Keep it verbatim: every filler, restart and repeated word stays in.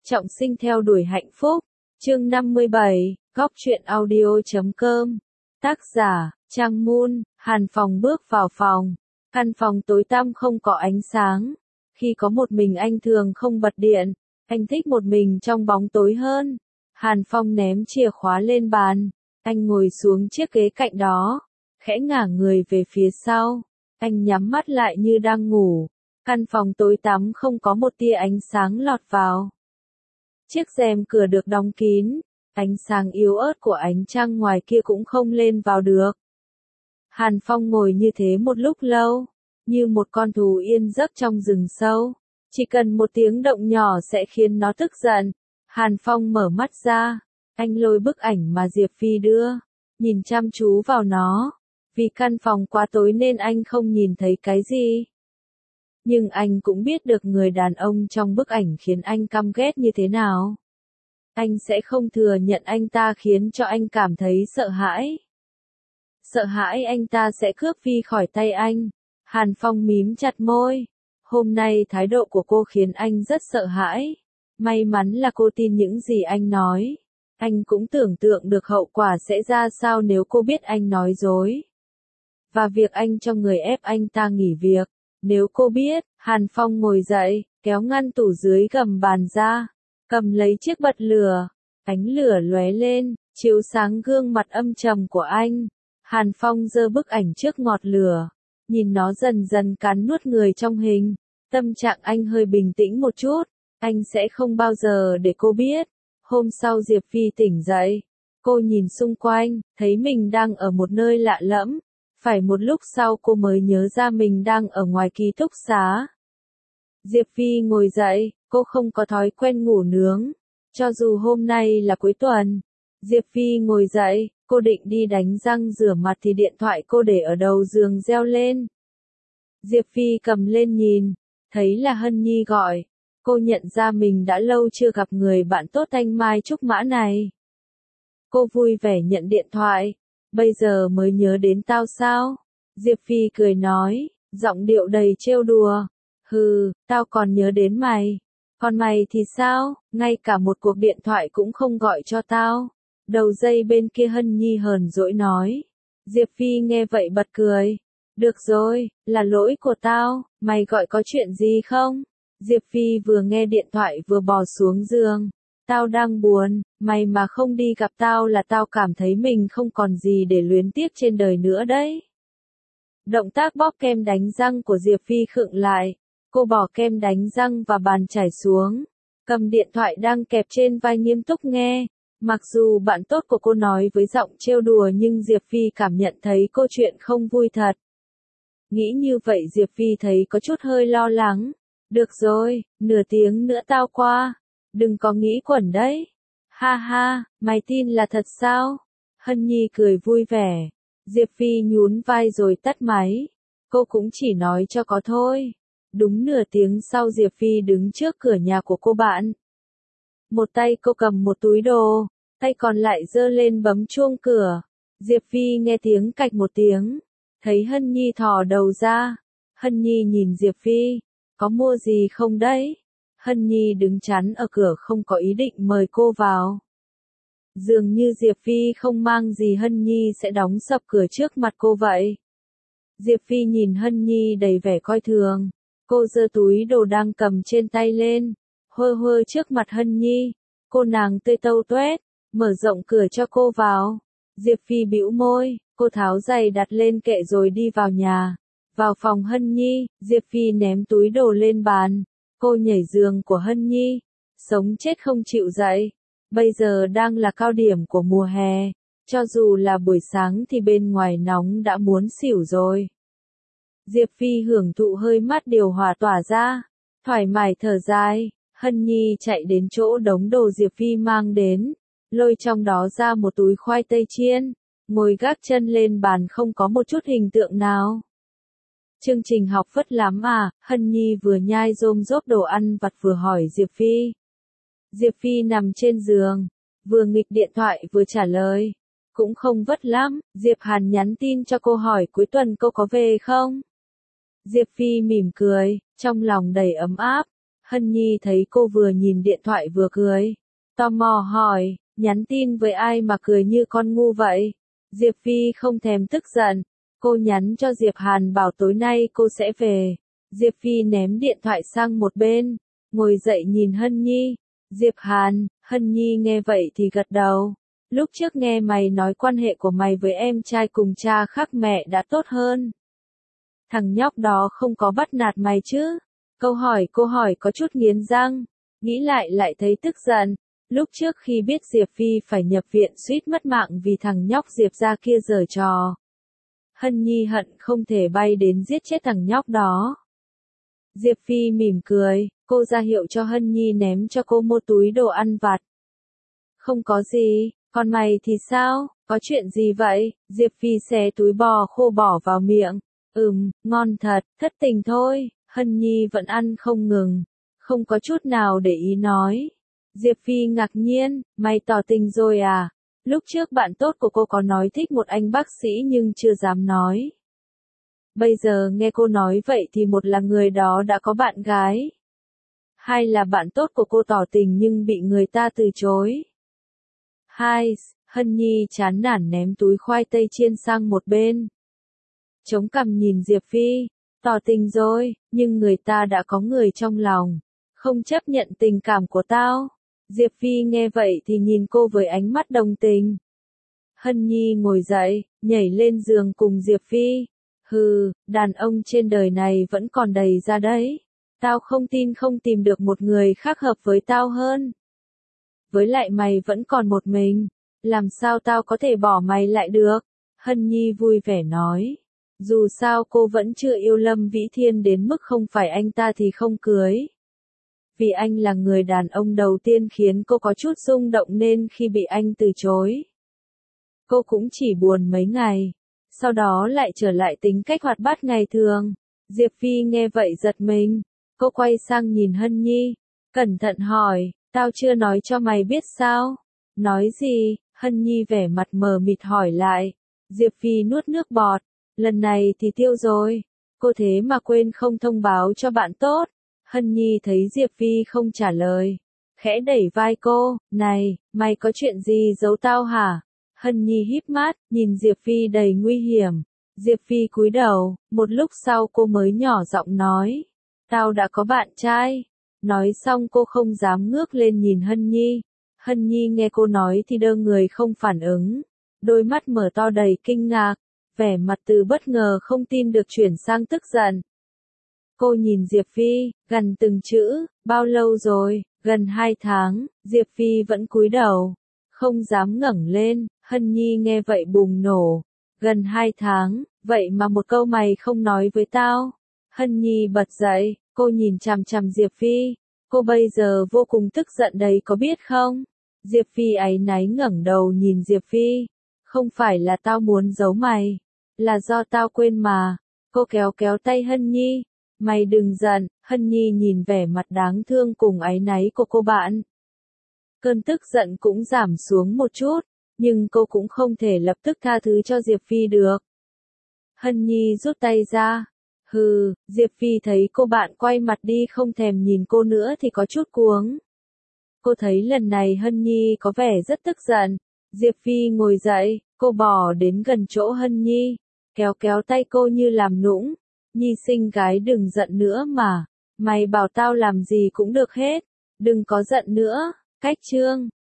Trọng sinh theo đuổi hạnh phúc. Chương năm mươi bảy, góc truyện audio chấm com. Tác giả, Trang Moon. Hàn Phong bước vào phòng. Căn phòng tối tăm không có ánh sáng. Khi có một mình anh thường không bật điện. Anh thích một mình trong bóng tối hơn. Hàn Phong ném chìa khóa lên bàn. Anh ngồi xuống chiếc ghế cạnh đó. Khẽ ngả người về phía sau. Anh nhắm mắt lại như đang ngủ. Căn phòng tối tăm không có một tia ánh sáng lọt vào. Chiếc rèm cửa được đóng kín, ánh sáng yếu ớt của ánh trăng ngoài kia cũng không lên vào được. Hàn Phong ngồi như thế một lúc lâu, như một con thú yên giấc trong rừng sâu. Chỉ cần một tiếng động nhỏ sẽ khiến nó tức giận. Hàn Phong mở mắt ra, anh lôi bức ảnh mà Diệp Phi đưa, nhìn chăm chú vào nó. Vì căn phòng quá tối nên anh không nhìn thấy cái gì. Nhưng anh cũng biết được người đàn ông trong bức ảnh khiến anh căm ghét như thế nào. Anh sẽ không thừa nhận anh ta khiến cho anh cảm thấy sợ hãi. Sợ hãi anh ta sẽ cướp Phi khỏi tay anh. Hàn Phong mím chặt môi. Hôm nay thái độ của cô khiến anh rất sợ hãi. May mắn là cô tin những gì anh nói. Anh cũng tưởng tượng được hậu quả sẽ ra sao nếu cô biết anh nói dối. Và việc anh cho người ép anh ta nghỉ việc. Nếu cô biết, Hàn Phong ngồi dậy, kéo ngăn tủ dưới gầm bàn ra, cầm lấy chiếc bật lửa, ánh lửa lóe lên, chiếu sáng gương mặt âm trầm của anh. Hàn Phong giơ bức ảnh trước ngọt lửa, nhìn nó dần dần cắn nuốt người trong hình. Tâm trạng anh hơi bình tĩnh một chút, anh sẽ không bao giờ để cô biết. Hôm sau Diệp Phi tỉnh dậy, cô nhìn xung quanh, thấy mình đang ở một nơi lạ lẫm. Phải một lúc sau cô mới nhớ ra mình đang ở ngoài ký túc xá. Diệp Phi ngồi dậy, cô không có thói quen ngủ nướng. Cho dù hôm nay là cuối tuần. Diệp Phi ngồi dậy, cô định đi đánh răng rửa mặt thì điện thoại cô để ở đầu giường reo lên. Diệp Phi cầm lên nhìn, thấy là Hân Nhi gọi. Cô nhận ra mình đã lâu chưa gặp người bạn tốt thanh mai trúc mã này. Cô vui vẻ nhận điện thoại. Bây giờ mới nhớ đến tao sao? Diệp Phi cười nói, giọng điệu đầy trêu đùa. Hừ, tao còn nhớ đến mày. Còn mày thì sao? Ngay cả một cuộc điện thoại cũng không gọi cho tao. Đầu dây bên kia Hân Nhi hờn dỗi nói. Diệp Phi nghe vậy bật cười. Được rồi, là lỗi của tao, mày gọi có chuyện gì không? Diệp Phi vừa nghe điện thoại vừa bò xuống giường. Tao đang buồn, mày mà không đi gặp tao là tao cảm thấy mình không còn gì để luyến tiếc trên đời nữa đấy. Động tác bóp kem đánh răng của Diệp Phi khựng lại. Cô bỏ kem đánh răng và bàn chải xuống. Cầm điện thoại đang kẹp trên vai nghiêm túc nghe. Mặc dù bạn tốt của cô nói với giọng trêu đùa nhưng Diệp Phi cảm nhận thấy câu chuyện không vui thật. Nghĩ như vậy Diệp Phi thấy có chút hơi lo lắng. Được rồi, nửa tiếng nữa tao qua. Đừng có nghĩ quẩn đấy. Ha ha, mày tin là thật sao? Hân Nhi cười vui vẻ. Diệp Phi nhún vai rồi tắt máy. Cô cũng chỉ nói cho có thôi. Đúng nửa tiếng sau Diệp Phi đứng trước cửa nhà của cô bạn. Một tay cô cầm một túi đồ, tay còn lại giơ lên bấm chuông cửa. Diệp Phi nghe tiếng cạch một tiếng. Thấy Hân Nhi thò đầu ra. Hân Nhi nhìn Diệp Phi. Có mua gì không đấy? Hân Nhi đứng chắn ở cửa không có ý định mời cô vào. Dường như Diệp Phi không mang gì Hân Nhi sẽ đóng sập cửa trước mặt cô vậy. Diệp Phi nhìn Hân Nhi đầy vẻ coi thường. Cô giơ túi đồ đang cầm trên tay lên. Hơ hơ trước mặt Hân Nhi. Cô nàng tươi tâu toét, mở rộng cửa cho cô vào. Diệp Phi bĩu môi, cô tháo giày đặt lên kệ rồi đi vào nhà. Vào phòng Hân Nhi, Diệp Phi ném túi đồ lên bàn. Cô nhảy giường của Hân Nhi, sống chết không chịu dậy. Bây giờ đang là cao điểm của mùa hè, cho dù là buổi sáng thì bên ngoài nóng đã muốn xỉu rồi. Diệp Phi hưởng thụ hơi mát điều hòa tỏa ra, thoải mái thở dài. Hân Nhi chạy đến chỗ đống đồ Diệp Phi mang đến, lôi trong đó ra một túi khoai tây chiên, ngồi gác chân lên bàn không có một chút hình tượng nào. Chương trình học vất lắm à? Hân Nhi vừa nhai rôm rốp đồ ăn vặt vừa hỏi Diệp Phi. Diệp Phi nằm trên giường, vừa nghịch điện thoại vừa trả lời. Cũng không vất lắm, Diệp Hàn nhắn tin cho cô hỏi cuối tuần cô có về không? Diệp Phi mỉm cười, trong lòng đầy ấm áp. Hân Nhi thấy cô vừa nhìn điện thoại vừa cười. Tò mò hỏi, nhắn tin với ai mà cười như con ngu vậy? Diệp Phi không thèm tức giận. Cô nhắn cho Diệp Hàn bảo tối nay cô sẽ về. Diệp Phi ném điện thoại sang một bên, ngồi dậy nhìn Hân Nhi. Diệp Hàn, Hân Nhi nghe vậy thì gật đầu. Lúc trước nghe mày nói quan hệ của mày với em trai cùng cha khác mẹ đã tốt hơn. Thằng nhóc đó không có bắt nạt mày chứ? Câu hỏi cô hỏi có chút nghiến răng, nghĩ lại lại thấy tức giận. Lúc trước khi biết Diệp Phi phải nhập viện suýt mất mạng vì thằng nhóc Diệp gia kia giở trò. Hân Nhi hận không thể bay đến giết chết thằng nhóc đó. Diệp Phi mỉm cười, cô ra hiệu cho Hân Nhi ném cho cô một túi đồ ăn vặt. Không có gì, còn mày thì sao, có chuyện gì vậy? Diệp Phi xé túi bò khô bỏ vào miệng. Ừm, ngon thật, thất tình thôi. Hân Nhi vẫn ăn không ngừng, không có chút nào để ý nói. Diệp Phi ngạc nhiên, mày tỏ tình rồi à? Lúc trước bạn tốt của cô có nói thích một anh bác sĩ nhưng chưa dám nói. Bây giờ nghe cô nói vậy thì một là người đó đã có bạn gái. Hai là bạn tốt của cô tỏ tình nhưng bị người ta từ chối. Hai, Hân Nhi chán nản ném túi khoai tây chiên sang một bên. Chống cằm nhìn Diệp Phi, tỏ tình rồi, nhưng người ta đã có người trong lòng, không chấp nhận tình cảm của tao. Diệp Phi nghe vậy thì nhìn cô với ánh mắt đồng tình. Hân Nhi ngồi dậy, nhảy lên giường cùng Diệp Phi. Hừ, đàn ông trên đời này vẫn còn đầy ra đấy. Tao không tin không tìm được một người khác hợp với tao hơn. Với lại mày vẫn còn một mình, làm sao tao có thể bỏ mày lại được? Hân Nhi vui vẻ nói. Dù sao cô vẫn chưa yêu Lâm Vĩ Thiên đến mức không phải anh ta thì không cưới. Vì anh là người đàn ông đầu tiên khiến cô có chút rung động nên khi bị anh từ chối, cô cũng chỉ buồn mấy ngày, sau đó lại trở lại tính cách hoạt bát ngày thường. Diệp Phi nghe vậy giật mình, cô quay sang nhìn Hân Nhi, cẩn thận hỏi, tao chưa nói cho mày biết sao? Nói gì? Hân Nhi vẻ mặt mờ mịt hỏi lại. Diệp Phi nuốt nước bọt, lần này thì tiêu rồi, cô thế mà quên không thông báo cho bạn tốt. Hân Nhi thấy Diệp Phi không trả lời, khẽ đẩy vai cô, này, mày có chuyện gì giấu tao hả? Hân Nhi híp mắt, nhìn Diệp Phi đầy nguy hiểm. Diệp Phi cúi đầu, một lúc sau cô mới nhỏ giọng nói, tao đã có bạn trai. Nói xong cô không dám ngước lên nhìn Hân Nhi. Hân Nhi nghe cô nói thì đơ người không phản ứng, đôi mắt mở to đầy kinh ngạc, vẻ mặt từ bất ngờ không tin được chuyển sang tức giận. Cô nhìn Diệp Phi, gần từng chữ, bao lâu rồi? Gần hai tháng, Diệp Phi vẫn cúi đầu, không dám ngẩng lên. Hân Nhi nghe vậy bùng nổ, gần hai tháng, vậy mà một câu mày không nói với tao. Hân Nhi bật dậy, cô nhìn chằm chằm Diệp Phi, cô bây giờ vô cùng tức giận đấy có biết không? Diệp Phi áy náy ngẩng đầu nhìn Diệp Phi, không phải là tao muốn giấu mày, là do tao quên mà. Cô kéo kéo tay Hân Nhi, mày đừng giận. Hân Nhi nhìn vẻ mặt đáng thương cùng áy náy của cô bạn, cơn tức giận cũng giảm xuống một chút, nhưng cô cũng không thể lập tức tha thứ cho Diệp Phi được. Hân Nhi rút tay ra. Hừ, Diệp Phi thấy cô bạn quay mặt đi không thèm nhìn cô nữa thì có chút cuống. Cô thấy lần này Hân Nhi có vẻ rất tức giận. Diệp Phi ngồi dậy, cô bò đến gần chỗ Hân Nhi, kéo kéo tay cô như làm nũng. Nhi xinh gái đừng giận nữa mà, mày bảo tao làm gì cũng được hết, đừng có giận nữa. Cách chương